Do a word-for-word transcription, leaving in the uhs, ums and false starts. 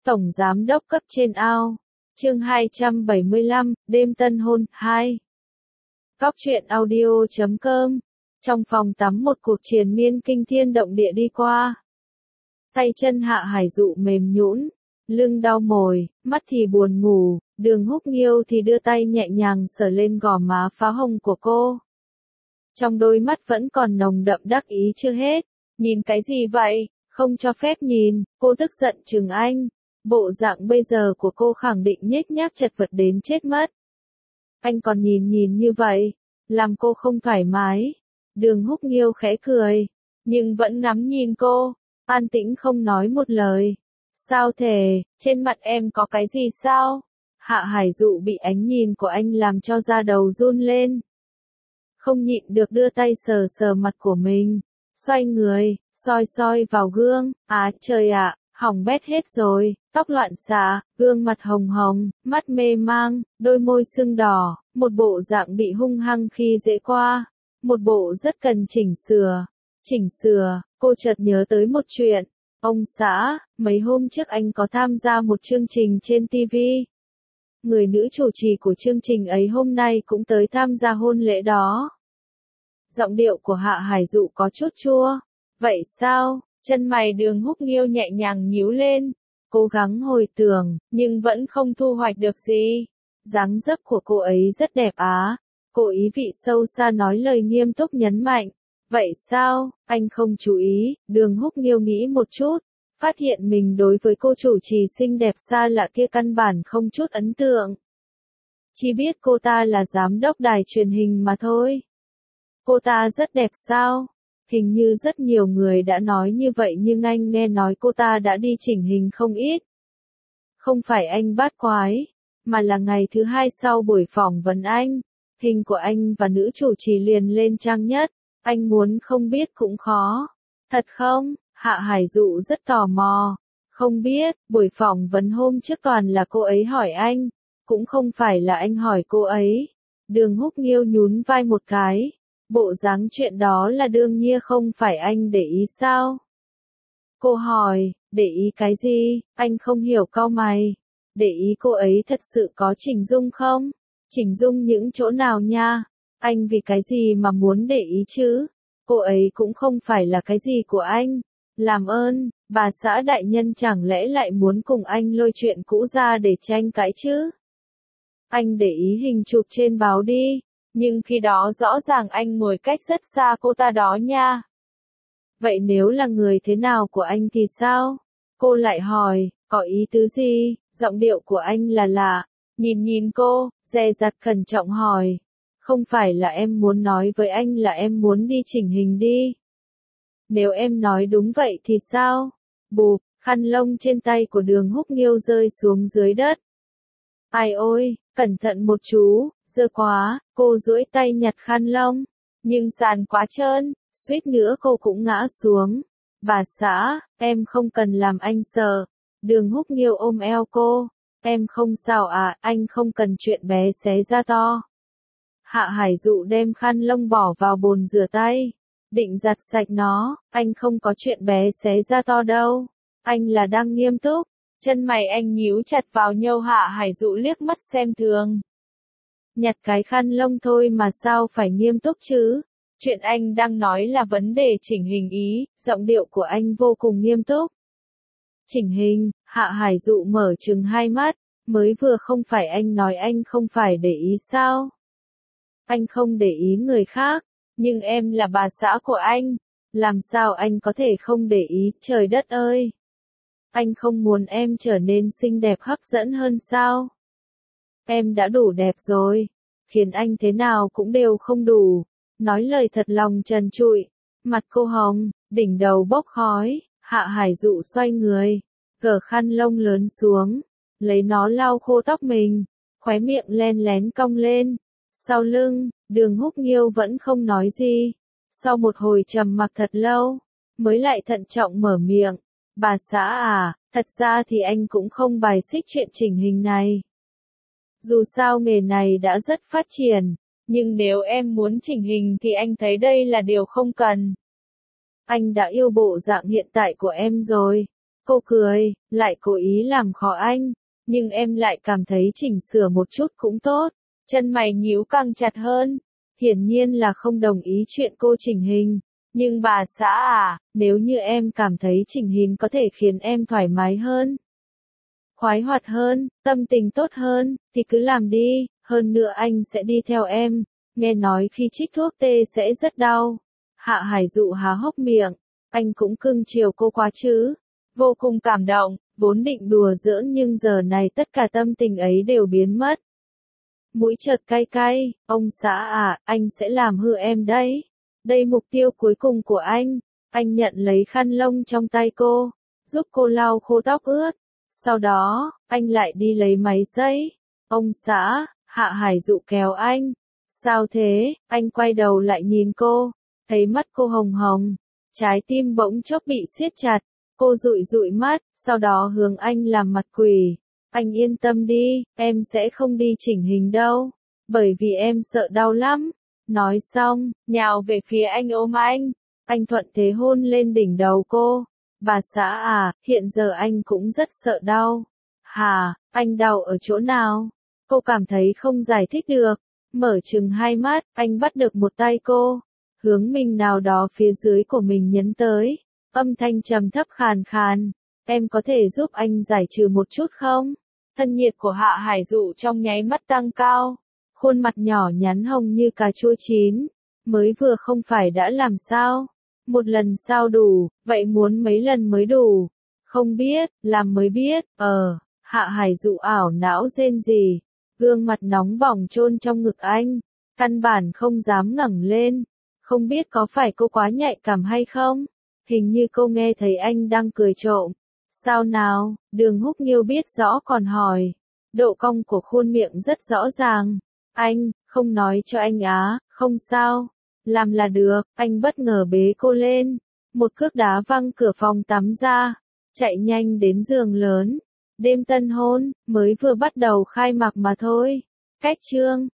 Tổng Giám đốc cấp trên ao. Chương hai trăm bảy mươi lăm, đêm tân hôn, hai. Cóc truyện audio chấm com. Trong phòng tắm một cuộc triền miên kinh thiên động địa đi qua. Tay chân Hạ Hải Dụ mềm nhũn, lưng đau mồi, mắt thì buồn ngủ, Đường Húc Nghiêu thì đưa tay nhẹ nhàng sờ lên gò má phá hồng của cô. Trong đôi mắt vẫn còn nồng đậm đắc ý chưa hết. Nhìn cái gì vậy? Không cho phép nhìn, cô tức giận trừng anh. Bộ dạng bây giờ của cô khẳng định nhếch nhác chật vật đến chết mất. Anh còn nhìn nhìn như vậy, làm cô không thoải mái. Đường Húc Nghiêu khẽ cười, nhưng vẫn ngắm nhìn cô, an tĩnh không nói một lời. Sao thế, trên mặt em có cái gì sao? Hạ Hải Dụ bị ánh nhìn của anh làm cho da đầu run lên. Không nhịn được đưa tay sờ sờ mặt của mình, xoay người, soi soi vào gương, á trời ạ, hỏng bét hết rồi, tóc loạn xạ, gương mặt hồng hồng, mắt mê mang, đôi môi sưng đỏ, một bộ dạng bị hung hăng khi dễ qua, một bộ rất cần chỉnh sửa. Chỉnh sửa, cô chợt nhớ tới một chuyện. Ông xã, mấy hôm trước anh có tham gia một chương trình trên ti vi. Người nữ chủ trì của chương trình ấy hôm nay cũng tới tham gia hôn lễ đó. Giọng điệu của Hạ Hải Dụ có chút chua. Vậy sao? Chân mày Đường Húc Nghiêu nhẹ nhàng nhíu lên. Cố gắng hồi tưởng, nhưng vẫn không thu hoạch được gì. Dáng dấp của cô ấy rất đẹp á. Cô ý vị sâu xa nói lời nghiêm túc nhấn mạnh. Vậy sao? Anh không chú ý. Đường Húc Nghiêu nghĩ một chút. Phát hiện mình đối với cô chủ trì xinh đẹp xa lạ kia căn bản không chút ấn tượng. Chỉ biết cô ta là giám đốc đài truyền hình mà thôi. Cô ta rất đẹp sao? Hình như rất nhiều người đã nói như vậy nhưng anh nghe nói cô ta đã đi chỉnh hình không ít. Không phải anh bắt quái, mà là ngày thứ hai sau buổi phỏng vấn anh, hình của anh và nữ chủ trì liền lên trang nhất. Anh muốn không biết cũng khó. Thật không? Hạ Hải Dụ rất tò mò. Không biết, buổi phỏng vấn hôm trước toàn là cô ấy hỏi anh, cũng không phải là anh hỏi cô ấy. Đường Húc Nghiêu nhún vai một cái. Bộ dáng chuyện đó là đương nhiên không phải anh để ý sao? Cô hỏi, để ý cái gì? Anh không hiểu cau mày. Để ý cô ấy thật sự có chỉnh dung không? Chỉnh dung những chỗ nào nha? Anh vì cái gì mà muốn để ý chứ? Cô ấy cũng không phải là cái gì của anh. Làm ơn, bà xã đại nhân chẳng lẽ lại muốn cùng anh lôi chuyện cũ ra để tranh cãi chứ? Anh để ý hình chụp trên báo đi. Nhưng khi đó rõ ràng anh ngồi cách rất xa cô ta đó nha. Vậy nếu là người thế nào của anh thì sao? Cô lại hỏi, có ý tứ gì? Giọng điệu của anh là lạ. Nhìn nhìn cô, dè dặt cẩn trọng hỏi. Không phải là em muốn nói với anh là em muốn đi chỉnh hình đi. Nếu em nói đúng vậy thì sao? Bụp, khăn lông trên tay của Đường Húc Nghiêu rơi xuống dưới đất. Ai ôi, cẩn thận một chú, dơ quá, cô duỗi tay nhặt khăn lông. Nhưng sàn quá trơn, suýt nữa cô cũng ngã xuống. Bà xã, em không cần làm anh sợ. Đường Húc Nghiêu ôm eo cô. Em không sao à, anh không cần chuyện bé xé ra to. Hạ Hải Dụ đem khăn lông bỏ vào bồn rửa tay. Định giặt sạch nó, anh không có chuyện bé xé ra to đâu. Anh là đang nghiêm túc. Chân mày anh nhíu chặt vào nhau. Hạ Hải Dụ liếc mắt xem thường. Nhặt cái khăn lông thôi mà sao phải nghiêm túc chứ? Chuyện anh đang nói là vấn đề chỉnh hình ý, giọng điệu của anh vô cùng nghiêm túc. Chỉnh hình, Hạ Hải Dụ mở trừng hai mắt, mới vừa không phải anh nói anh không phải để ý sao? Anh không để ý người khác, nhưng em là bà xã của anh, làm sao anh có thể không để ý, trời đất ơi! Anh không muốn em trở nên xinh đẹp hấp dẫn hơn sao? Em đã đủ đẹp rồi, khiến anh thế nào cũng đều không đủ. Nói lời thật lòng trần trụi, mặt cô hồng, đỉnh đầu bốc khói. Hạ Hải Dụ xoay người, gỡ khăn lông lớn xuống, lấy nó lau khô tóc mình, khóe miệng len lén cong lên. Sau lưng, Đường Húc Nghiêu vẫn không nói gì. Sau một hồi trầm mặc thật lâu, mới lại thận trọng mở miệng. Bà xã à, thật ra thì anh cũng không bài xích chuyện chỉnh hình này. Dù sao nghề này đã rất phát triển, nhưng nếu em muốn chỉnh hình thì anh thấy đây là điều không cần. Anh đã yêu bộ dạng hiện tại của em rồi. Cô cười, lại cố ý làm khó anh. Nhưng em lại cảm thấy chỉnh sửa một chút cũng tốt. Chân mày nhíu căng chặt hơn. Hiển nhiên là không đồng ý chuyện cô chỉnh hình. Nhưng bà xã à, nếu như em cảm thấy chỉnh hình có thể khiến em thoải mái hơn, khoái hoạt hơn, tâm tình tốt hơn, thì cứ làm đi, hơn nữa anh sẽ đi theo em. Nghe nói khi trích thuốc tê sẽ rất đau. Hạ Hải Dụ há hốc miệng, anh cũng cưng chiều cô quá chứ. Vô cùng cảm động, vốn định đùa giỡn nhưng giờ này tất cả tâm tình ấy đều biến mất. Mũi chợt cay cay, ông xã à, anh sẽ làm hư em đấy. Đây mục tiêu cuối cùng của anh. Anh nhận lấy khăn lông trong tay cô, giúp cô lau khô tóc ướt. Sau đó, anh lại đi lấy máy sấy. Ông xã, Hạ Hải Dụ kéo anh. Sao thế? Anh quay đầu lại nhìn cô, thấy mắt cô hồng hồng, trái tim bỗng chốc bị siết chặt. Cô dụi dụi mắt, sau đó hướng anh làm mặt quỷ. Anh yên tâm đi, em sẽ không đi chỉnh hình đâu, bởi vì em sợ đau lắm. Nói xong, nhào về phía anh ôm anh. Anh thuận thế hôn lên đỉnh đầu cô. Bà xã à, hiện giờ anh cũng rất sợ đau. Hà, anh đau ở chỗ nào? Cô cảm thấy không giải thích được. Mở chừng hai mắt, anh bắt được một tay cô, hướng mình nào đó phía dưới của mình nhấn tới. Âm thanh trầm thấp khàn khàn. Em có thể giúp anh giải trừ một chút không? Thân nhiệt của Hạ Hải Dụ trong nháy mắt tăng cao. Khuôn mặt nhỏ nhắn hồng như cà chua chín. Mới vừa không phải đã làm sao? Một lần sao đủ, vậy muốn mấy lần mới đủ? Không biết, làm mới biết, ờ, Hạ Hải Dụ ảo não rên rỉ. Gương mặt nóng bỏng chôn trong ngực anh. Căn bản không dám ngẩng lên. Không biết có phải cô quá nhạy cảm hay không? Hình như cô nghe thấy anh đang cười trộm. Sao nào? Đường Húc Nghiêu biết rõ còn hỏi. Độ cong của khuôn miệng rất rõ ràng. Anh, không nói cho anh á, không sao. Làm là được, anh bất ngờ bế cô lên. Một cước đá văng cửa phòng tắm ra. Chạy nhanh đến giường lớn. Đêm tân hôn, mới vừa bắt đầu khai mạc mà thôi. Cách chương